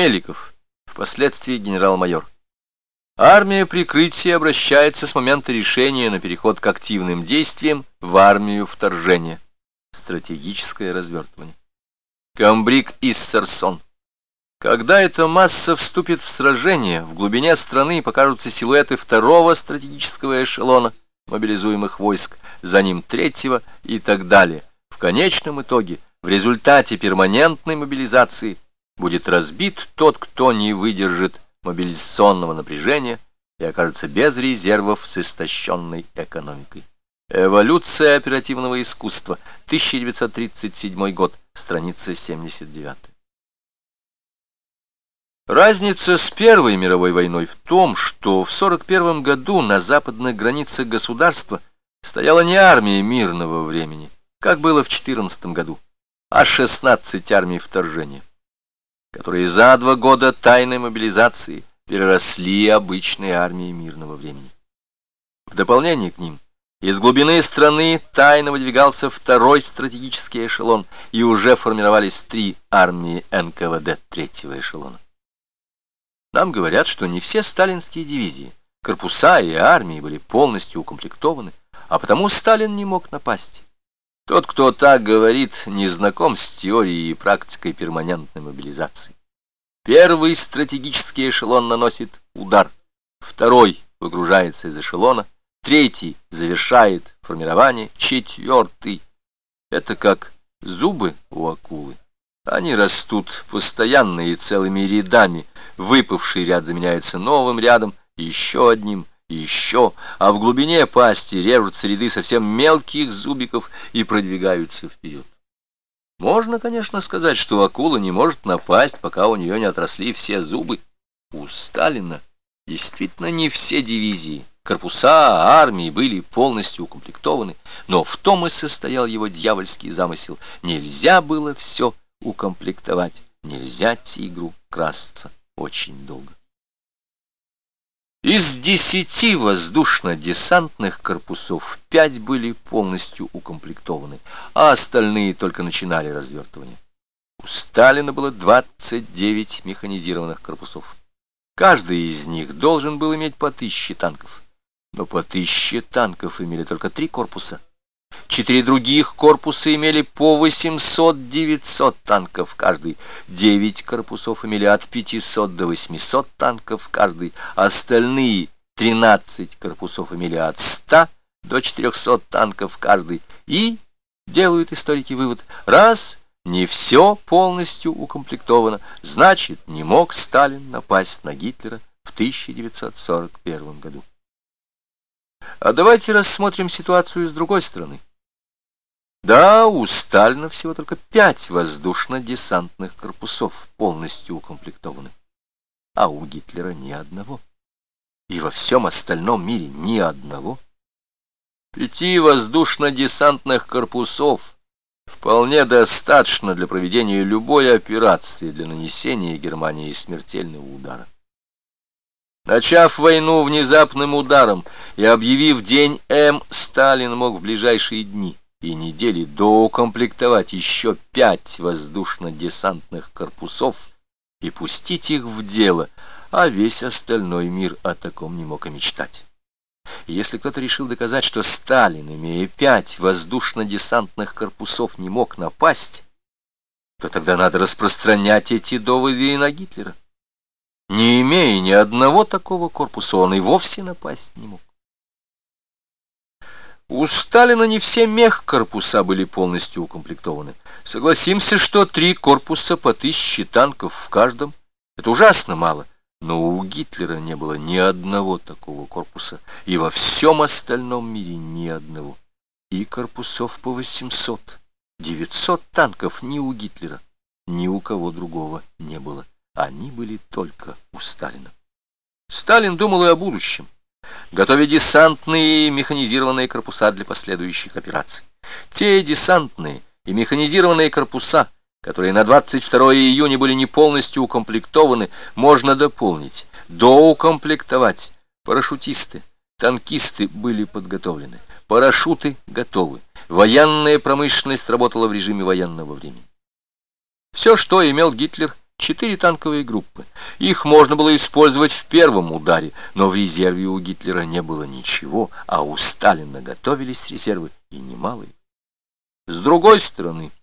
Меликов, впоследствии генерал-майор. Армия прикрытия обращается с момента решения на переход к активным действиям в армию вторжения. Стратегическое развертывание. Камбрик Иссерсон. Когда эта масса вступит в сражение, в глубине страны покажутся силуэты второго стратегического эшелона мобилизуемых войск, за ним третьего и так далее. В конечном итоге, в результате перманентной мобилизации, будет разбит тот, кто не выдержит мобилизационного напряжения и окажется без резервов с истощенной экономикой. Эволюция оперативного искусства, 1937 год, страница 79. Разница с Первой мировой войной в том, что в 1941 году на западных границах государства стояла не армия мирного времени, как было в 1914 году, а 16 армий вторжения, которые за 2 года тайной мобилизации переросли обычные армии мирного времени. В дополнение к ним, из глубины страны тайно выдвигался второй стратегический эшелон, и уже формировались 3 армии НКВД третьего эшелона. Нам говорят, что не все сталинские дивизии, корпуса и армии были полностью укомплектованы, а потому Сталин не мог напасть. Тот, кто так говорит, не знаком с теорией и практикой перманентной мобилизации. Первый стратегический эшелон наносит удар, второй выгружается из эшелона, третий завершает формирование, четвертый. Это как зубы у акулы. Они растут постоянно и целыми рядами. Выпавший ряд заменяется новым рядом, еще одним, еще, а в глубине пасти режутся ряды совсем мелких зубиков и продвигаются вперед. Можно, конечно, сказать, что акула не может напасть, пока у нее не отросли все зубы. У Сталина действительно не все дивизии, корпуса, армии были полностью укомплектованы, но в том и состоял его дьявольский замысел. Нельзя было все укомплектовать, нельзя тигру красться очень долго. Из 10 воздушно-десантных корпусов 5 были полностью укомплектованы, а остальные только начинали развертывание. У Сталина было 29 механизированных корпусов. Каждый из них должен был иметь по 1000 танков. Но по 1000 танков имели только 3 корпуса. 4 других корпуса имели по 800-900 танков каждый. 9 корпусов имели от 500 до 800 танков каждый. Остальные 13 корпусов имели от 100 до 400 танков каждый. И делают историки вывод: раз не все полностью укомплектовано, значит, не мог Сталин напасть на Гитлера в 1941 году. А давайте рассмотрим ситуацию с другой стороны. Да, у Сталина всего только 5 воздушно-десантных корпусов полностью укомплектованы, а у Гитлера ни одного. И во всем остальном мире ни одного. 5 воздушно-десантных корпусов вполне достаточно для проведения любой операции для нанесения Германии смертельного удара. Начав войну внезапным ударом и объявив день М, Сталин мог в ближайшие дни и недели доукомплектовать еще 5 воздушно-десантных корпусов и пустить их в дело, а весь остальной мир о таком не мог и мечтать. И если кто-то решил доказать, что Сталин, имея 5 воздушно-десантных корпусов, не мог напасть, то тогда надо распространять эти доводы и на Гитлера. Не имея ни одного такого корпуса, он и вовсе напасть не мог. У Сталина не все мехкорпуса были полностью укомплектованы. Согласимся, что 3 корпуса по 1000 танков в каждом — это ужасно мало. Но у Гитлера не было ни одного такого корпуса, и во всем остальном мире ни одного. И корпусов по 800, 900 танков ни у Гитлера, ни у кого другого не было. Они были только у Сталина. Сталин думал и о будущем, готовя десантные и механизированные корпуса для последующих операций. Те десантные и механизированные корпуса, которые на 22 июня были не полностью укомплектованы, можно дополнить, доукомплектовать. Парашютисты, танкисты были подготовлены, парашюты готовы, военная промышленность работала в режиме военного времени. Все, что имел Гитлер, 4 танковые группы. Их можно было использовать в первом ударе, но в резерве у Гитлера не было ничего, а у Сталина готовились резервы и немалые. С другой стороны,